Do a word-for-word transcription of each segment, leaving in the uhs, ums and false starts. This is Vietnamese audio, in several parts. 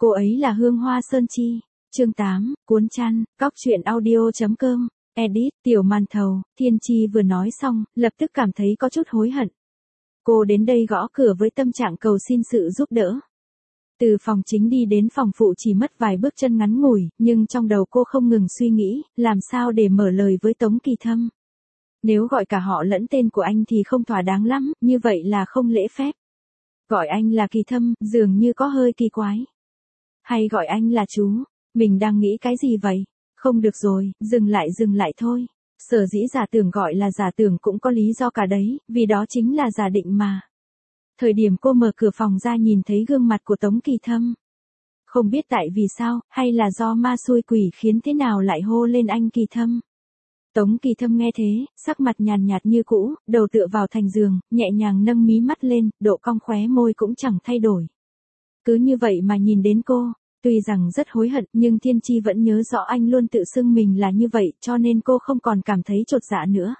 Cô ấy là Hương Hoa Sơn Chi. Chương tám, cuốn chăn, cóc truyện audio.com, edit, tiểu màn thầu. Thiên Chi vừa nói xong, lập tức cảm thấy có chút hối hận. Cô đến đây gõ cửa với tâm trạng cầu xin sự giúp đỡ. Từ phòng chính đi đến phòng phụ chỉ mất vài bước chân ngắn ngủi, nhưng trong đầu cô không ngừng suy nghĩ, làm sao để mở lời với Tống Kỳ Thâm. Nếu gọi cả họ lẫn tên của anh thì không thỏa đáng lắm, như vậy là không lễ phép. Gọi anh là Kỳ Thâm, dường như có hơi kỳ quái. Hay gọi anh là chú, mình đang nghĩ cái gì vậy? Không được rồi, dừng lại dừng lại thôi. Sở dĩ giả tưởng gọi là giả tưởng cũng có lý do cả đấy, vì đó chính là giả định mà. Thời điểm cô mở cửa phòng ra nhìn thấy gương mặt của Tống Kỳ Thâm. Không biết tại vì sao, hay là do ma xui quỷ khiến thế nào lại hô lên anh Kỳ Thâm. Tống Kỳ Thâm nghe thế, sắc mặt nhàn nhạt như cũ, đầu tựa vào thành giường, nhẹ nhàng nâng mí mắt lên, độ cong khóe môi cũng chẳng thay đổi. Cứ như vậy mà nhìn đến cô, tuy rằng rất hối hận nhưng Thiên Chi vẫn nhớ rõ anh luôn tự xưng mình là như vậy cho nên cô không còn cảm thấy chột dạ nữa.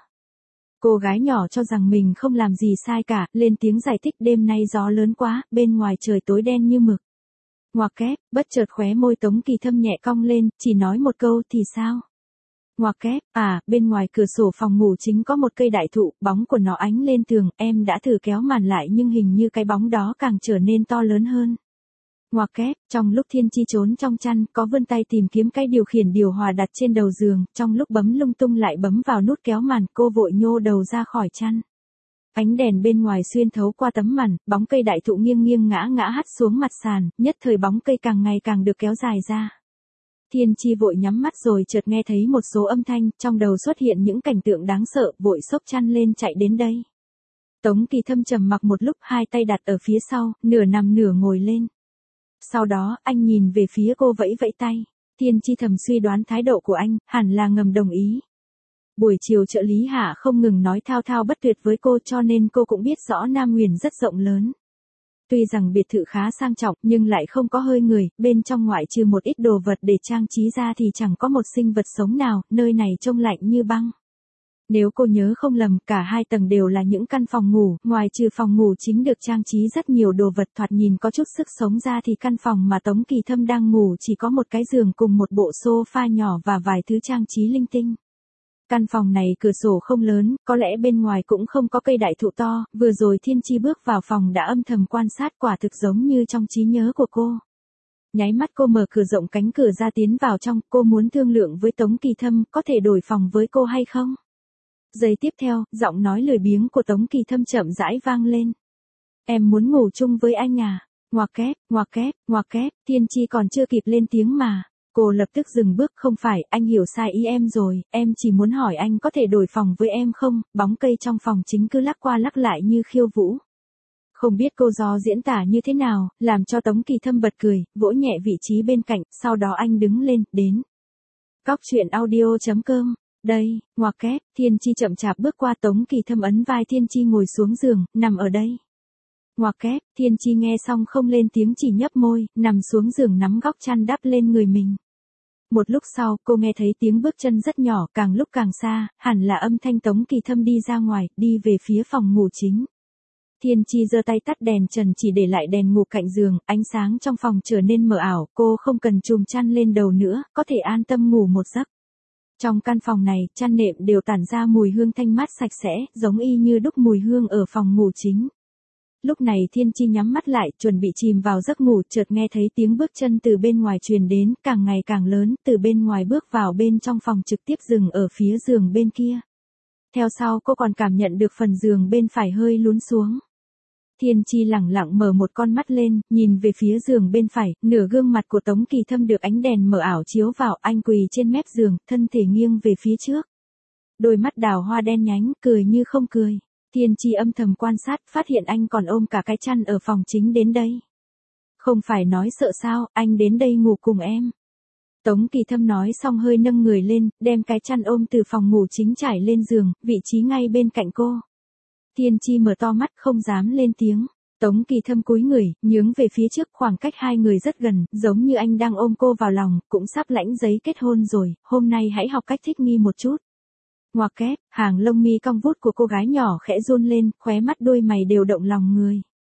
Cô gái nhỏ cho rằng mình không làm gì sai cả, lên tiếng giải thích đêm nay gió lớn quá, bên ngoài trời tối đen như mực. Ngoặc kép, bất chợt khóe môi Tống Kỳ Thâm nhẹ cong lên, chỉ nói một câu thì sao? Ngoặc kép, à, bên ngoài cửa sổ phòng ngủ chính có một cây đại thụ, bóng của nó ánh lên tường, em đã thử kéo màn lại nhưng hình như cái bóng đó càng trở nên to lớn hơn. Ngoặc kép, trong lúc Thiên Chi trốn trong chăn, có vươn tay tìm kiếm cái điều khiển điều hòa đặt trên đầu giường, trong lúc bấm lung tung lại bấm vào nút kéo màn, cô vội nhô đầu ra khỏi chăn. Ánh đèn bên ngoài xuyên thấu qua tấm màn, bóng cây đại thụ nghiêng nghiêng ngã ngã hắt xuống mặt sàn, nhất thời bóng cây càng ngày càng được kéo dài ra. Thiên Chi vội nhắm mắt rồi chợt nghe thấy một số âm thanh, trong đầu xuất hiện những cảnh tượng đáng sợ, vội xốc chăn lên chạy đến đây. Tống Kỳ Thâm trầm mặc một lúc, hai tay đặt ở phía sau, nửa nằm nửa ngồi lên. Sau đó, anh nhìn về phía cô vẫy vẫy tay. Thiên Chi thầm suy đoán thái độ của anh, hẳn là ngầm đồng ý. Buổi chiều trợ lý Hạ không ngừng nói thao thao bất tuyệt với cô cho nên cô cũng biết rõ Nam Huyền rất rộng lớn. Tuy rằng biệt thự khá sang trọng nhưng lại không có hơi người, bên trong ngoại trừ một ít đồ vật để trang trí ra thì chẳng có một sinh vật sống nào, nơi này trông lạnh như băng. Nếu cô nhớ không lầm, cả hai tầng đều là những căn phòng ngủ, ngoài trừ phòng ngủ chính được trang trí rất nhiều đồ vật thoạt nhìn có chút sức sống ra thì căn phòng mà Tống Kỳ Thâm đang ngủ chỉ có một cái giường cùng một bộ sofa nhỏ và vài thứ trang trí linh tinh. Căn phòng này cửa sổ không lớn, có lẽ bên ngoài cũng không có cây đại thụ to, vừa rồi Thiên Chi bước vào phòng đã âm thầm quan sát quả thực giống như trong trí nhớ của cô. Nháy mắt cô mở cửa rộng cánh cửa ra tiến vào trong, cô muốn thương lượng với Tống Kỳ Thâm có thể đổi phòng với cô hay không? Giây tiếp theo, giọng nói lười biếng của Tống Kỳ Thâm chậm rãi vang lên. Em muốn ngủ chung với anh à? Ngoặc kép, ngoặc kép, ngoặc kép, Thiên Chi còn chưa kịp lên tiếng mà. Cô lập tức dừng bước, không phải, anh hiểu sai ý em rồi, em chỉ muốn hỏi anh có thể đổi phòng với em không, bóng cây trong phòng chính cứ lắc qua lắc lại như khiêu vũ. Không biết cô do diễn tả như thế nào, làm cho Tống Kỳ Thâm bật cười, vỗ nhẹ vị trí bên cạnh, sau đó anh đứng lên, đến. Cóc truyện audio.com, đây, ngoặc kép, Thiên Chi chậm chạp bước qua Tống Kỳ Thâm ấn vai Thiên Chi ngồi xuống giường, nằm ở đây. Ngoặc kép, Thiên Chi nghe xong không lên tiếng chỉ nhấp môi, nằm xuống giường nắm góc chăn đắp lên người mình. Một lúc sau, cô nghe thấy tiếng bước chân rất nhỏ, càng lúc càng xa, hẳn là âm thanh Tống Kỳ Thâm đi ra ngoài, đi về phía phòng ngủ chính. Thiên Chi giơ tay tắt đèn trần chỉ để lại đèn ngủ cạnh giường, ánh sáng trong phòng trở nên mờ ảo, cô không cần chùm chăn lên đầu nữa, có thể an tâm ngủ một giấc. Trong căn phòng này, chăn nệm đều tản ra mùi hương thanh mát sạch sẽ, giống y như đúc mùi hương ở phòng ngủ chính. Lúc này Thiên Chi nhắm mắt lại, chuẩn bị chìm vào giấc ngủ, chợt nghe thấy tiếng bước chân từ bên ngoài truyền đến, càng ngày càng lớn, từ bên ngoài bước vào bên trong phòng trực tiếp dừng ở phía giường bên kia. Theo sau cô còn cảm nhận được phần giường bên phải hơi lún xuống. Thiên Chi lẳng lặng mở một con mắt lên, nhìn về phía giường bên phải, nửa gương mặt của Tống Kỳ Thâm được ánh đèn mờ ảo chiếu vào, anh quỳ trên mép giường, thân thể nghiêng về phía trước. Đôi mắt đào hoa đen nhánh, cười như không cười. Thiên Chi âm thầm quan sát, phát hiện anh còn ôm cả cái chăn ở phòng chính đến đây. Không phải nói sợ sao, anh đến đây ngủ cùng em. Tống Kỳ Thâm nói xong hơi nâng người lên, đem cái chăn ôm từ phòng ngủ chính trải lên giường, vị trí ngay bên cạnh cô. Thiên Chi mở to mắt không dám lên tiếng. Tống Kỳ Thâm cúi người, nhướng về phía trước, khoảng cách hai người rất gần, giống như anh đang ôm cô vào lòng, cũng sắp lãnh giấy kết hôn rồi, hôm nay hãy học cách thích nghi một chút. Ngoặc kép, hàng lông mi cong vút của cô gái nhỏ khẽ run lên, khóe mắt đôi mày đều động lòng người.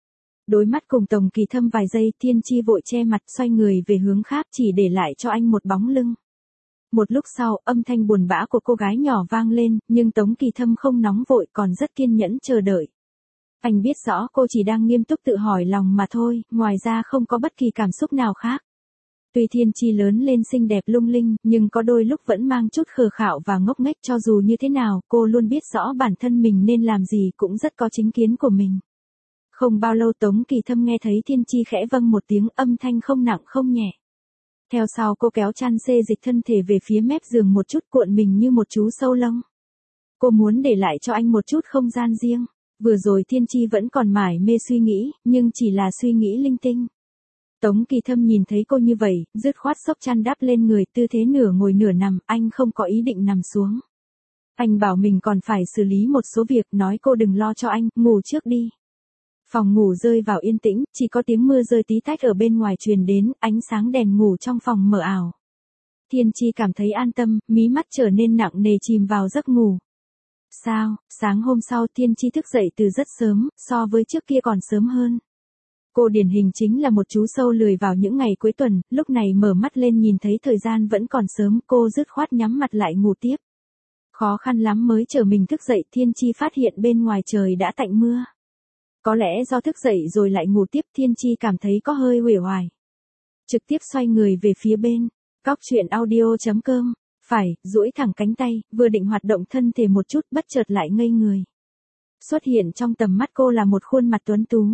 Đối mắt cùng Tống Kỳ Thâm vài giây, Thiên Chi vội che mặt xoay người về hướng khác chỉ để lại cho anh một bóng lưng. Một lúc sau, âm thanh buồn bã của cô gái nhỏ vang lên, nhưng Tống Kỳ Thâm không nóng vội còn rất kiên nhẫn chờ đợi. Anh biết rõ cô chỉ đang nghiêm túc tự hỏi lòng mà thôi, ngoài ra không có bất kỳ cảm xúc nào khác. Tuy Thiên Chi lớn lên xinh đẹp lung linh, nhưng có đôi lúc vẫn mang chút khờ khạo và ngốc nghếch, cho dù như thế nào, cô luôn biết rõ bản thân mình nên làm gì, cũng rất có chính kiến của mình. Không bao lâu Tống Kỳ Thâm nghe thấy Thiên Chi khẽ vâng một tiếng, âm thanh không nặng không nhẹ. Theo sau cô kéo chăn xê dịch thân thể về phía mép giường một chút, cuộn mình như một chú sâu lông. Cô muốn để lại cho anh một chút không gian riêng. Vừa rồi Thiên Chi vẫn còn mải mê suy nghĩ, nhưng chỉ là suy nghĩ linh tinh. Tống Kỳ Thâm nhìn thấy cô như vậy, dứt khoát xốc chăn đắp lên người, tư thế nửa ngồi nửa nằm, anh không có ý định nằm xuống. Anh bảo mình còn phải xử lý một số việc, nói cô đừng lo cho anh, ngủ trước đi. Phòng ngủ rơi vào yên tĩnh, chỉ có tiếng mưa rơi tí tách ở bên ngoài truyền đến, ánh sáng đèn ngủ trong phòng mờ ảo. Thiên Chi cảm thấy an tâm, mí mắt trở nên nặng nề chìm vào giấc ngủ. Sao, sáng hôm sau Thiên Chi thức dậy từ rất sớm, so với trước kia còn sớm hơn. Cô điển hình chính là một chú sâu lười vào những ngày cuối tuần, lúc này mở mắt lên nhìn thấy thời gian vẫn còn sớm, cô dứt khoát nhắm mặt lại ngủ tiếp. Khó khăn lắm mới chờ mình thức dậy, Thiên Chi phát hiện bên ngoài trời đã tạnh mưa. Có lẽ do thức dậy rồi lại ngủ tiếp, Thiên Chi cảm thấy có hơi uể oải. Trực tiếp xoay người về phía bên, cóc truyện audio chấm com, phải, duỗi thẳng cánh tay, vừa định hoạt động thân thể một chút, bất chợt lại ngây người. Xuất hiện trong tầm mắt cô là một khuôn mặt tuấn tú.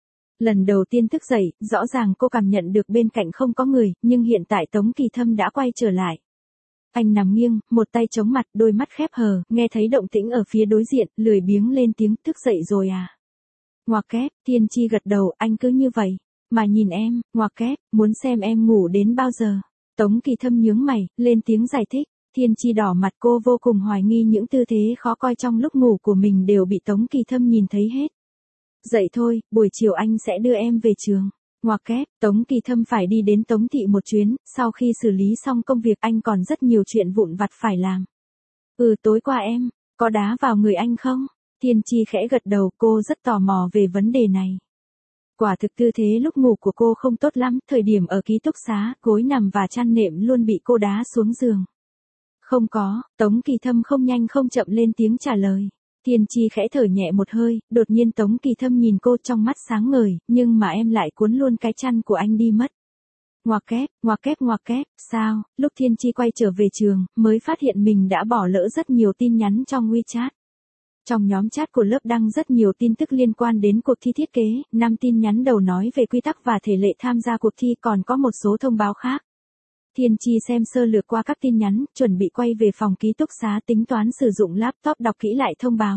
Lần đầu tiên thức dậy, rõ ràng cô cảm nhận được bên cạnh không có người, nhưng hiện tại Tống Kỳ Thâm đã quay trở lại. Anh nằm nghiêng, một tay chống mặt, đôi mắt khép hờ, nghe thấy động tĩnh ở phía đối diện, lười biếng lên tiếng, thức dậy rồi à? Ngoặc kép, Thiên Chi gật đầu, anh cứ như vậy, mà nhìn em, ngoặc kép, muốn xem em ngủ đến bao giờ. Tống Kỳ Thâm nhướng mày, lên tiếng giải thích. Thiên Chi đỏ mặt, cô vô cùng hoài nghi những tư thế khó coi trong lúc ngủ của mình đều bị Tống Kỳ Thâm nhìn thấy hết. Dậy thôi, buổi chiều anh sẽ đưa em về trường. Ngoặc kép, Tống Kỳ Thâm phải đi đến Tống thị một chuyến, sau khi xử lý xong công việc anh còn rất nhiều chuyện vụn vặt phải làm. Ừ, tối qua em, có đá vào người anh không? Thiên Chi khẽ gật đầu, cô rất tò mò về vấn đề này. Quả thực tư thế lúc ngủ của cô không tốt lắm, thời điểm ở ký túc xá, gối nằm và chăn nệm luôn bị cô đá xuống giường. Không có, Tống Kỳ Thâm không nhanh không chậm lên tiếng trả lời. Thiên Chi khẽ thở nhẹ một hơi, đột nhiên Tống Kỳ Thâm nhìn cô trong mắt sáng ngời, nhưng mà em lại cuốn luôn cái chăn của anh đi mất. Ngoặc kép, ngoặc kép ngoặc kép, sao, lúc Thiên Chi quay trở về trường, mới phát hiện mình đã bỏ lỡ rất nhiều tin nhắn trong WeChat. Trong nhóm chat của lớp đăng rất nhiều tin tức liên quan đến cuộc thi thiết kế, năm tin nhắn đầu nói về quy tắc và thể lệ tham gia cuộc thi, còn có một số thông báo khác. Thiên Chi xem sơ lược qua các tin nhắn, chuẩn bị quay về phòng ký túc xá tính toán sử dụng laptop đọc kỹ lại thông báo.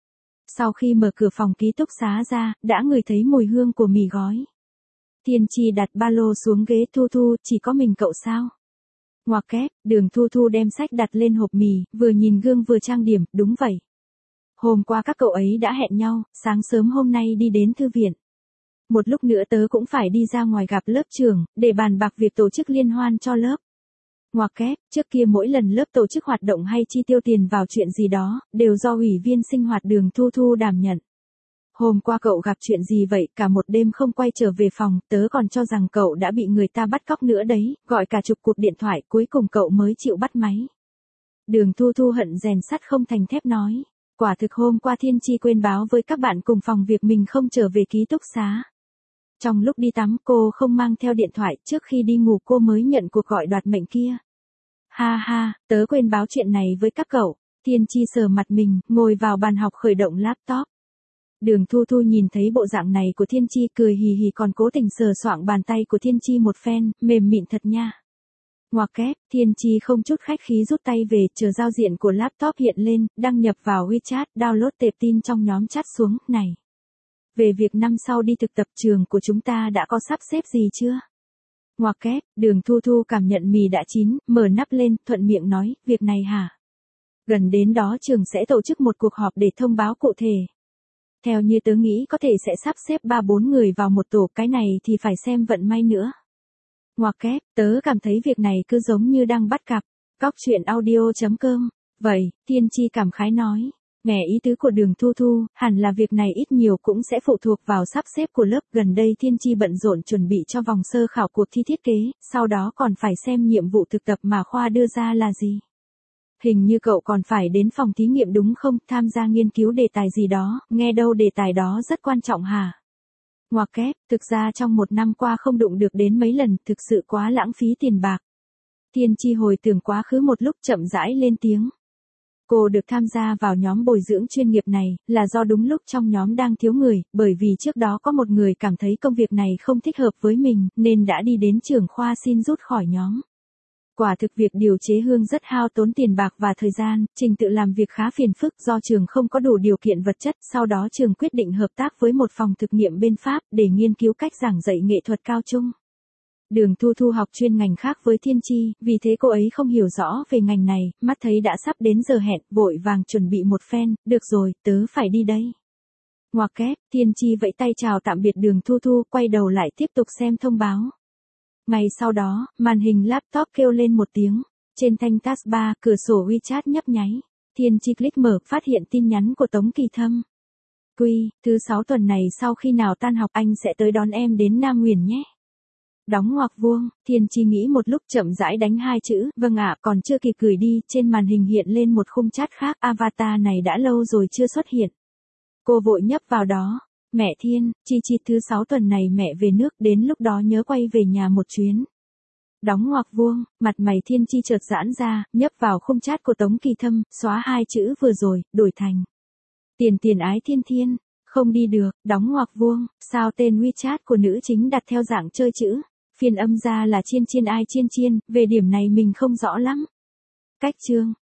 Sau khi mở cửa phòng ký túc xá ra, đã ngửi thấy mùi hương của mì gói. Thiên Chi đặt ba lô xuống ghế. Thu Thu, chỉ có mình cậu sao? Ngoặc kép, Đường Thu Thu đem sách đặt lên hộp mì, vừa nhìn gương vừa trang điểm, đúng vậy. Hôm qua các cậu ấy đã hẹn nhau, sáng sớm hôm nay đi đến thư viện. Một lúc nữa tớ cũng phải đi ra ngoài gặp lớp trưởng, để bàn bạc việc tổ chức liên hoan cho lớp. Ngoặc kép, trước kia mỗi lần lớp tổ chức hoạt động hay chi tiêu tiền vào chuyện gì đó, đều do ủy viên sinh hoạt Đường Thu Thu đảm nhận. Hôm qua cậu gặp chuyện gì vậy, cả một đêm không quay trở về phòng, tớ còn cho rằng cậu đã bị người ta bắt cóc nữa đấy, gọi cả chục cuộc điện thoại, cuối cùng cậu mới chịu bắt máy. Đường Thu Thu hận rèn sắt không thành thép nói. Quả thực hôm qua Thiên Chi quên báo với các bạn cùng phòng việc mình không trở về ký túc xá. Trong lúc đi tắm cô không mang theo điện thoại, trước khi đi ngủ cô mới nhận cuộc gọi đoạt mệnh kia. Ha ha, tớ quên báo chuyện này với các cậu. Thiên Chi sờ mặt mình, ngồi vào bàn học khởi động laptop. Đường Thu Thu nhìn thấy bộ dạng này của Thiên Chi cười hì hì, còn cố tình sờ soạng bàn tay của Thiên Chi một phen, mềm mịn thật nha. Ngoặc kép, Thiên Chi không chút khách khí rút tay về, chờ giao diện của laptop hiện lên, đăng nhập vào WeChat, download tệp tin trong nhóm chat xuống, này. Về việc năm sau đi thực tập trường của chúng ta đã có sắp xếp gì chưa? Ngoặc kép, Đường Thu Thu cảm nhận mì đã chín, mở nắp lên, thuận miệng nói, việc này hả? Gần đến đó trường sẽ tổ chức một cuộc họp để thông báo cụ thể. Theo như tớ nghĩ có thể sẽ sắp xếp ba bốn người vào một tổ, cái này thì phải xem vận may nữa. Ngoặc kép, tớ cảm thấy việc này cứ giống như đang bắt cặp. Cóc truyện audio chấm com. Vậy, Thiên Chi cảm khái nói. Nghe ý tứ của Đường Thu Thu, hẳn là việc này ít nhiều cũng sẽ phụ thuộc vào sắp xếp của lớp. Gần đây Thiên Chi bận rộn chuẩn bị cho vòng sơ khảo cuộc thi thiết kế, sau đó còn phải xem nhiệm vụ thực tập mà khoa đưa ra là gì. Hình như cậu còn phải đến phòng thí nghiệm đúng không, tham gia nghiên cứu đề tài gì đó, nghe đâu đề tài đó rất quan trọng hả? Ngoặc kép, thực ra trong một năm qua không đụng được đến mấy lần, thực sự quá lãng phí tiền bạc. Thiên Chi hồi tưởng quá khứ một lúc chậm rãi lên tiếng. Cô được tham gia vào nhóm bồi dưỡng chuyên nghiệp này, là do đúng lúc trong nhóm đang thiếu người, bởi vì trước đó có một người cảm thấy công việc này không thích hợp với mình, nên đã đi đến trưởng khoa xin rút khỏi nhóm. Quả thực việc điều chế hương rất hao tốn tiền bạc và thời gian, trình tự làm việc khá phiền phức do trường không có đủ điều kiện vật chất, sau đó trường quyết định hợp tác với một phòng thực nghiệm bên Pháp để nghiên cứu cách giảng dạy nghệ thuật cao trung. Đường Thu Thu học chuyên ngành khác với Thiên Chi, vì thế cô ấy không hiểu rõ về ngành này, mắt thấy đã sắp đến giờ hẹn, vội vàng chuẩn bị một phen, được rồi, tớ phải đi đây. Ngoặc kép, Thiên Chi vẫy tay chào tạm biệt Đường Thu Thu, quay đầu lại tiếp tục xem thông báo. Ngay sau đó, màn hình laptop kêu lên một tiếng. Trên thanh taskbar, cửa sổ WeChat nhấp nháy. Thiên Chi click mở, phát hiện tin nhắn của Tống Kỳ Thâm. Quy, thứ sáu tuần này sau khi nào tan học anh sẽ tới đón em đến Nam Nguyền nhé. Đóng ngoặc vuông, Thiên Chi nghĩ một lúc chậm rãi đánh hai chữ, vâng ạ, còn chưa kịp gửi đi, trên màn hình hiện lên một khung chat khác, avatar này đã lâu rồi chưa xuất hiện. Cô vội nhấp vào đó. Mẹ Thiên, Chi Chi thứ sáu tuần này mẹ về nước, đến lúc đó nhớ quay về nhà một chuyến. Đóng ngoặc vuông, mặt mày Thiên Chi chợt giãn ra, nhấp vào khung chat của Tống Kỳ Thâm, xóa hai chữ vừa rồi, đổi thành Tiền tiền ái Thiên Thiên, không đi được, đóng ngoặc vuông, sao tên WeChat của nữ chính đặt theo dạng chơi chữ, phiên âm ra là chiên chiên ai chiên chiên, về điểm này mình không rõ lắm. Cách chương